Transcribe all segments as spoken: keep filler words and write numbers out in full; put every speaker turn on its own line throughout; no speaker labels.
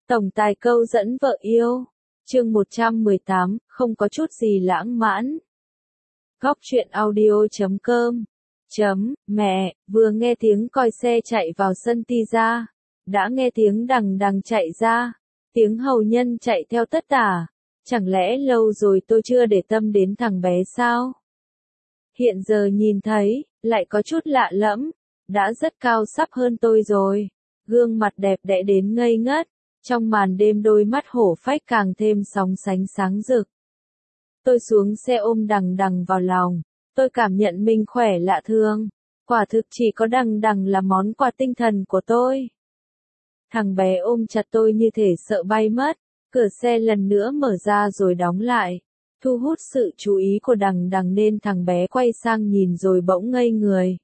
Tổng tài câu dẫn vợ yêu. Chương một trăm mười tám, không có chút gì lãng mạn. Góc truyện audio chấm com. Chấm, mẹ, vừa nghe tiếng còi xe chạy vào sân ti ra. Đã nghe tiếng đằng đằng chạy ra. Tiếng hầu nhân chạy theo tất tả. Chẳng lẽ lâu rồi tôi chưa để tâm đến thằng bé sao? Hiện giờ nhìn thấy, lại có chút lạ lẫm. Đã rất cao sắp hơn tôi rồi. Gương mặt đẹp đẽ đến ngây ngất. Trong màn đêm đôi mắt hổ phách càng thêm sóng sánh sáng rực. Tôi xuống xe ôm đằng đằng vào lòng. Tôi cảm nhận mình khỏe lạ thường. Quả thực chỉ có đằng đằng là món quà tinh thần của tôi. Thằng bé ôm chặt tôi như thể sợ bay mất. Cửa xe lần nữa mở ra rồi đóng lại. Thu hút sự chú ý của đằng đằng nên thằng bé quay sang nhìn rồi bỗng ngây người.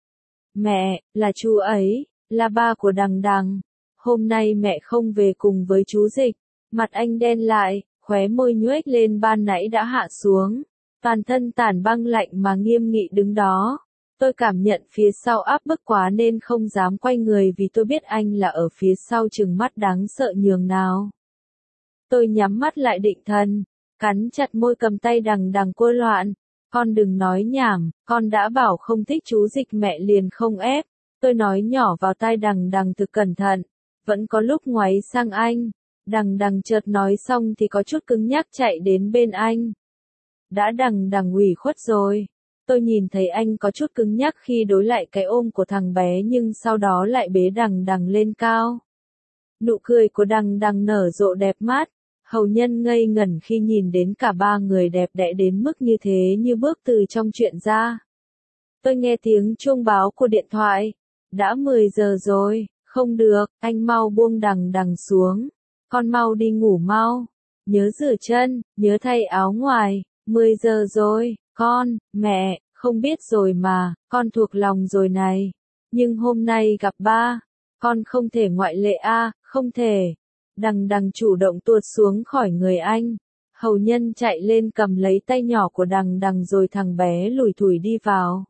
Mẹ, là chú ấy, là ba của đằng đằng. Hôm nay mẹ không về cùng với chú Dịch. Mặt anh đen lại, khóe môi nhoếch lên ban nãy đã hạ xuống. Toàn thân tản băng lạnh mà nghiêm nghị đứng đó. Tôi cảm nhận phía sau áp bức quá nên không dám quay người vì tôi biết anh là ở phía sau trừng mắt đáng sợ nhường nào. Tôi nhắm mắt lại định thần, cắn chặt môi cầm tay đằng đằng cô loạn. Con đừng nói nhảm, con đã bảo không thích chú Dịch mẹ liền không ép. Tôi nói nhỏ vào tai đằng đằng thực cẩn thận. Vẫn có lúc ngoáy sang anh. Đằng đằng chợt nói xong thì có chút cứng nhắc chạy đến bên anh. Đã đằng đằng ủy khuất rồi. Tôi nhìn thấy anh có chút cứng nhắc khi đối lại cái ôm của thằng bé nhưng sau đó lại bế đằng đằng lên cao. Nụ cười của đằng đằng nở rộ đẹp mắt. Hầu nhân ngây ngẩn khi nhìn đến cả ba người đẹp đẽ đến mức như thế như bước từ trong truyện ra. Tôi nghe tiếng chuông báo của điện thoại. Đã mười giờ rồi. Không được, anh mau buông đằng đằng xuống. Con mau đi ngủ mau. Nhớ rửa chân, nhớ thay áo ngoài. mười giờ rồi, con, mẹ, không biết rồi mà, con thuộc lòng rồi này. Nhưng hôm nay gặp ba, con không thể ngoại lệ a, à, không thể. Đằng đằng chủ động tuột xuống khỏi người anh. Hầu nhân chạy lên cầm lấy tay nhỏ của đằng đằng rồi thằng bé lủi thủi đi vào.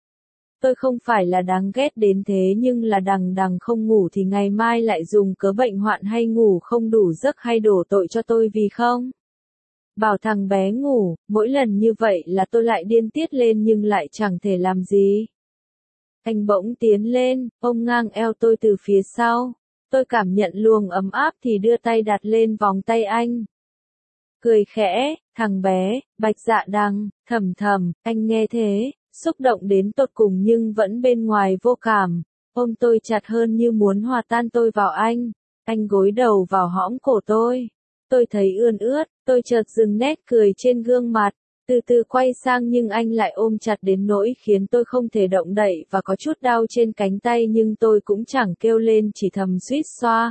Tôi không phải là đáng ghét đến thế nhưng là đằng đằng không ngủ thì ngày mai lại dùng cớ bệnh hoạn hay ngủ không đủ giấc hay đổ tội cho tôi vì không. Bảo thằng bé ngủ, mỗi lần như vậy là tôi lại điên tiết lên nhưng lại chẳng thể làm gì. Anh bỗng tiến lên, ôm ngang eo tôi từ phía sau. Tôi cảm nhận luồng ấm áp thì đưa tay đặt lên vòng tay anh. Cười khẽ, thằng bé, bạch dạ đằng, thầm thầm, anh nghe thế. Xúc động đến tột cùng nhưng vẫn bên ngoài vô cảm, ôm tôi chặt hơn như muốn hòa tan tôi vào anh, anh gối đầu vào hõm cổ tôi. Tôi thấy ươn ướt, tôi chợt dừng nét cười trên gương mặt, từ từ quay sang nhưng anh lại ôm chặt đến nỗi khiến tôi không thể động đậy và có chút đau trên cánh tay nhưng tôi cũng chẳng kêu lên chỉ thầm suýt xoa.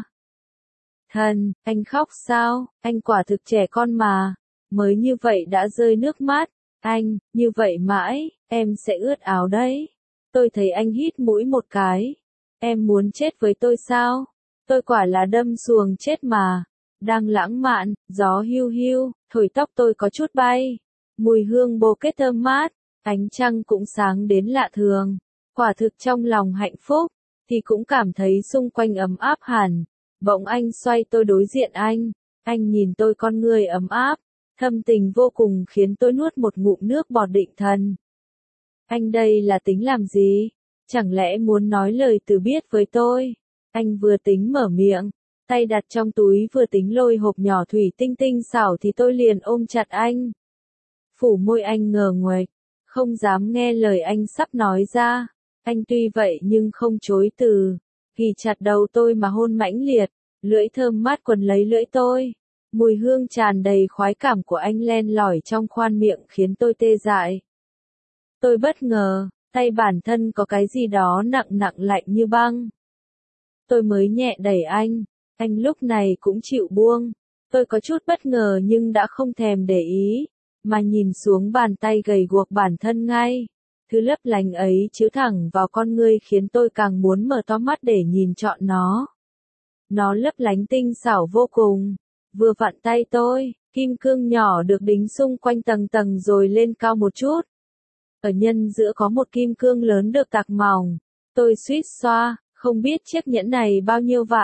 Thần, anh khóc sao, anh quả thực trẻ con mà, mới như vậy đã rơi nước mắt. Anh, như vậy mãi, em sẽ ướt áo đấy. Tôi thấy anh hít mũi một cái. Em muốn chết với tôi sao? Tôi quả là đâm xuồng chết mà. Đang lãng mạn, gió hiu hiu, thổi tóc tôi có chút bay. Mùi hương bồ kết thơm mát, ánh trăng cũng sáng đến lạ thường. Quả thực trong lòng hạnh phúc, thì cũng cảm thấy xung quanh ấm áp hẳn. Bỗng anh xoay tôi đối diện anh. Anh nhìn tôi con người ấm áp. Thâm tình vô cùng khiến tôi nuốt một ngụm nước bọt định thần. Anh đây là tính làm gì? Chẳng lẽ muốn nói lời từ biệt với tôi? Anh vừa tính mở miệng, tay đặt trong túi vừa tính lôi hộp nhỏ thủy tinh tinh xảo thì tôi liền ôm chặt anh. Phủ môi anh ngờ nguệch, không dám nghe lời anh sắp nói ra. Anh tuy vậy nhưng không chối từ, ghì chặt đầu tôi mà hôn mãnh liệt, lưỡi thơm mát quấn lấy lưỡi tôi. Mùi hương tràn đầy khoái cảm của anh len lỏi trong khoang miệng khiến tôi tê dại. Tôi bất ngờ, tay bản thân có cái gì đó nặng nặng lạnh như băng. Tôi mới nhẹ đẩy anh, anh lúc này cũng chịu buông. Tôi có chút bất ngờ nhưng đã không thèm để ý, mà nhìn xuống bàn tay gầy guộc bản thân ngay. Thứ lấp lánh ấy chiếu thẳng vào con ngươi khiến tôi càng muốn mở to mắt để nhìn trọn nó. Nó lấp lánh tinh xảo vô cùng. Vừa vặn tay tôi, kim cương nhỏ được đính xung quanh tầng tầng rồi lên cao một chút. Ở nhân giữa có một kim cương lớn được tạc mỏng. Tôi suýt xoa, không biết chiếc nhẫn này bao nhiêu vạn.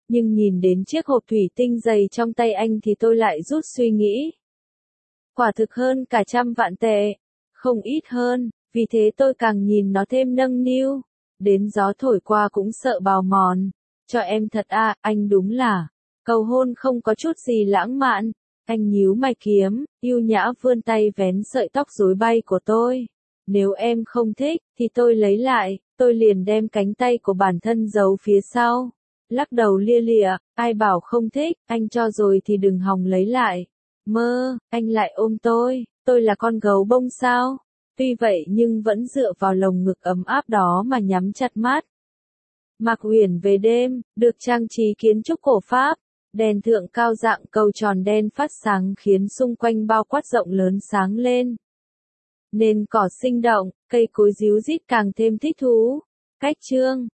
nhưng nhìn đến chiếc hộp thủy tinh dày trong tay anh thì tôi lại rút suy nghĩ. Quả thực hơn cả trăm vạn tệ, không ít hơn, vì thế tôi càng nhìn nó thêm nâng niu. Đến gió thổi qua cũng sợ bào mòn. Cho em thật à, anh đúng là. Cầu hôn không có chút gì lãng mạn. Anh nhíu mày kiếm, yêu nhã vươn tay vén sợi tóc rối bay của tôi. Nếu em không thích, thì tôi lấy lại, tôi liền đem cánh tay của bản thân giấu phía sau. Lắc đầu lia lịa, ai bảo không thích, anh cho rồi thì đừng hòng lấy lại. Mơ, anh lại ôm tôi, tôi là con gấu bông sao? Tuy vậy nhưng vẫn dựa vào lồng ngực ấm áp đó mà nhắm chặt mắt. Mạc Uyển về đêm, được trang trí kiến trúc cổ Pháp, đèn thượng cao dạng cầu tròn đen phát sáng khiến xung quanh bao quát rộng lớn sáng lên. Nền cỏ sinh động, cây cối ríu rít càng thêm thích thú. Cách chương